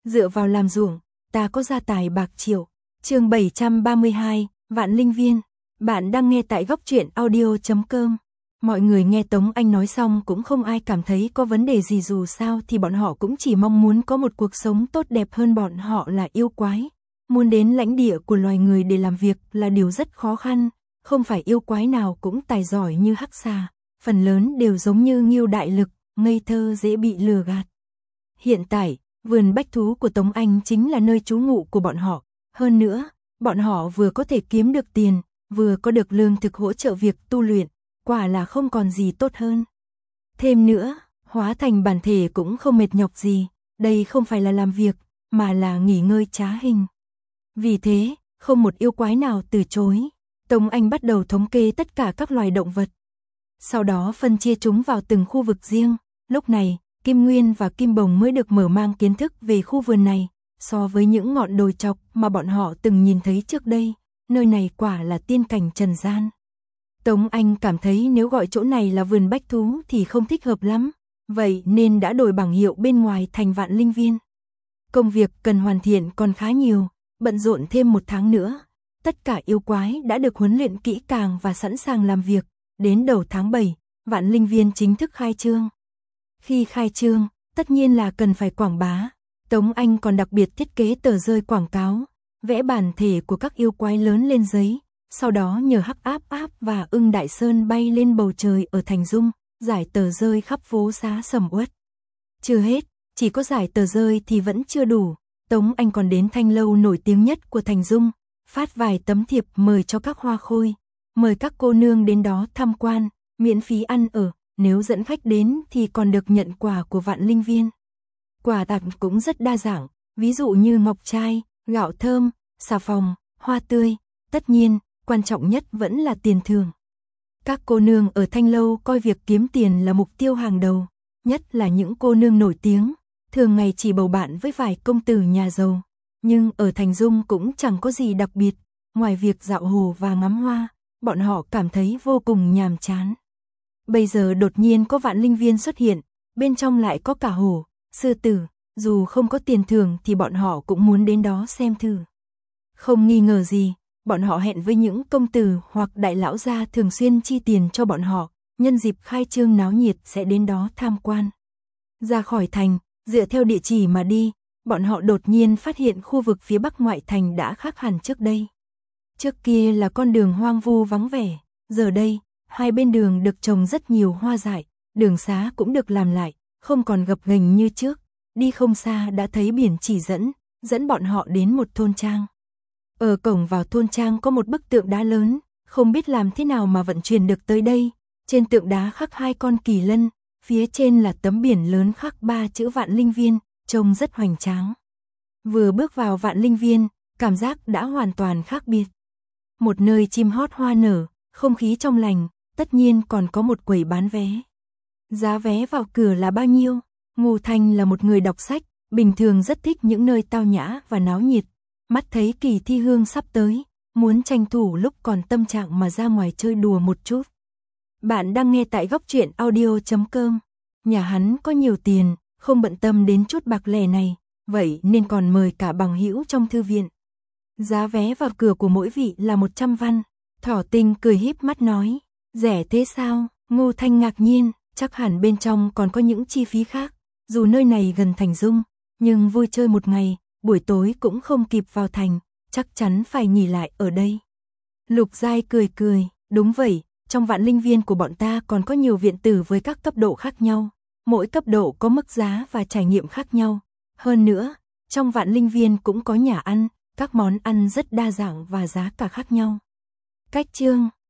dựa vào làm ruộng, ta có gia tài bạc triệu. Chương 732, Vạn Linh Viên. Bạn đang nghe tại góc truyện audio.com. Mọi người nghe Tống Anh nói xong cũng không ai cảm thấy có vấn đề gì, dù sao thì bọn họ cũng chỉ mong muốn có một cuộc sống tốt đẹp hơn. Bọn họ là yêu quái, muốn đến lãnh địa của loài người để làm việc là điều rất khó khăn, không phải yêu quái nào cũng tài giỏi như Hắc Xà, phần lớn đều giống như Ngưu Đại Lực, ngây thơ dễ bị lừa gạt. Hiện tại, vườn bách thú của Tống Anh chính là nơi trú ngụ của bọn họ, hơn nữa, bọn họ vừa có thể kiếm được tiền, vừa có được lương thực hỗ trợ việc tu luyện, quả là không còn gì tốt hơn. Thêm nữa, hóa thành bản thể cũng không mệt nhọc gì, đây không phải là làm việc, mà là nghỉ ngơi trá hình. Vì thế, không một yêu quái nào từ chối. Tống Anh bắt đầu thống kê tất cả các loài động vật. Sau đó phân chia chúng vào từng khu vực riêng. Lúc này, Kim Nguyên và Kim Bồng mới được mở mang kiến thức về khu vườn này. So với những ngọn đồi chọc mà bọn họ từng nhìn thấy trước đây, nơi này quả là tiên cảnh trần gian. Tống Anh cảm thấy nếu gọi chỗ này là vườn bách thú thì không thích hợp lắm, vậy nên đã đổi bảng hiệu bên ngoài thành Vạn Linh Viên. Công việc cần hoàn thiện còn khá nhiều, bận rộn thêm 1 tháng nữa. Tất cả yêu quái đã được huấn luyện kỹ càng và sẵn sàng làm việc. Đến đầu tháng 7, Vạn Linh Viên chính thức khai trương. Khi khai trương, tất nhiên là cần phải quảng bá. Tống Anh còn đặc biệt thiết kế tờ rơi quảng cáo, vẽ bản thể của các yêu quái lớn lên giấy, sau đó nhờ Hắc Áp Áp và Ưng Đại Sơn bay lên bầu trời ở Thành Dung, giải tờ rơi khắp phố xá sầm uất. Chưa hết, chỉ có giải tờ rơi thì vẫn chưa đủ, Tống Anh còn đến thanh lâu nổi tiếng nhất của Thành Dung, phát vài tấm thiệp mời cho các hoa khôi, mời các cô nương đến đó tham quan, miễn phí ăn ở, nếu dẫn khách đến thì còn được nhận quà của Vạn Linh Viên. Quà tặng cũng rất đa dạng, ví dụ như ngọc trai, gạo thơm, xà phòng, hoa tươi, tất nhiên, quan trọng nhất vẫn là tiền thưởng. Các cô nương ở thanh lâu coi việc kiếm tiền là mục tiêu hàng đầu, nhất là những cô nương nổi tiếng, thường ngày chỉ bầu bạn với vài công tử nhà giàu. Nhưng ở Thành Dung cũng chẳng có gì đặc biệt, ngoài việc dạo hồ và ngắm hoa, bọn họ cảm thấy vô cùng nhàm chán. Bây giờ đột nhiên có Vạn Linh Viên xuất hiện, bên trong lại có cả hổ, sư tử, dù không có tiền thưởng thì bọn họ cũng muốn đến đó xem thử. Không nghi ngờ gì, bọn họ hẹn với những công tử hoặc đại lão gia thường xuyên chi tiền cho bọn họ, nhân dịp khai trương náo nhiệt sẽ đến đó tham quan. Ra khỏi thành, dựa theo địa chỉ mà đi, bọn họ đột nhiên phát hiện khu vực phía bắc ngoại thành đã khác hẳn trước đây. Trước kia là con đường hoang vu vắng vẻ, giờ đây, hai bên đường được trồng rất nhiều hoa dại, đường xá cũng được làm lại, không còn gập ghềnh như trước. Đi không xa đã thấy biển chỉ dẫn bọn họ đến một thôn trang. Ở cổng vào thôn trang có một bức tượng đá lớn, không biết làm thế nào mà vận chuyển được tới đây. Trên tượng đá khắc 2 con kỳ lân, phía trên là tấm biển lớn khắc 3 chữ Vạn Linh Viên, trông rất hoành tráng. Vừa bước vào Vạn Linh Viên, cảm giác đã hoàn toàn khác biệt. Một nơi chim hót hoa nở, không khí trong lành, tất nhiên còn có một quầy bán vé. Giá vé vào cửa là bao nhiêu? Ngô Thanh là một người đọc sách, bình thường rất thích những nơi tao nhã và náo nhiệt. Mắt thấy kỳ thi hương sắp tới, muốn tranh thủ lúc còn tâm trạng mà ra ngoài chơi đùa một chút. Bạn đang nghe tại góc truyện audio.com. Nhà hắn có nhiều tiền, không bận tâm đến chút bạc lẻ này, vậy nên còn mời cả bằng hữu trong thư viện. Giá vé vào cửa của mỗi vị là 100 văn. Thỏ Tinh cười híp mắt nói, rẻ thế sao? Ngô Thanh ngạc nhiên, chắc hẳn bên trong còn có những chi phí khác. Dù nơi này gần Thành Dung, nhưng vui chơi một ngày, buổi tối cũng không kịp vào thành, chắc chắn phải nghỉ lại ở đây. Lục Giai cười cười, đúng vậy, trong Vạn Linh Viên của bọn ta còn có nhiều viện tử với các cấp độ khác nhau, mỗi cấp độ có mức giá và trải nghiệm khác nhau. Hơn nữa, trong Vạn Linh Viên cũng có nhà ăn, các món ăn rất đa dạng và giá cả khác nhau. Cách chương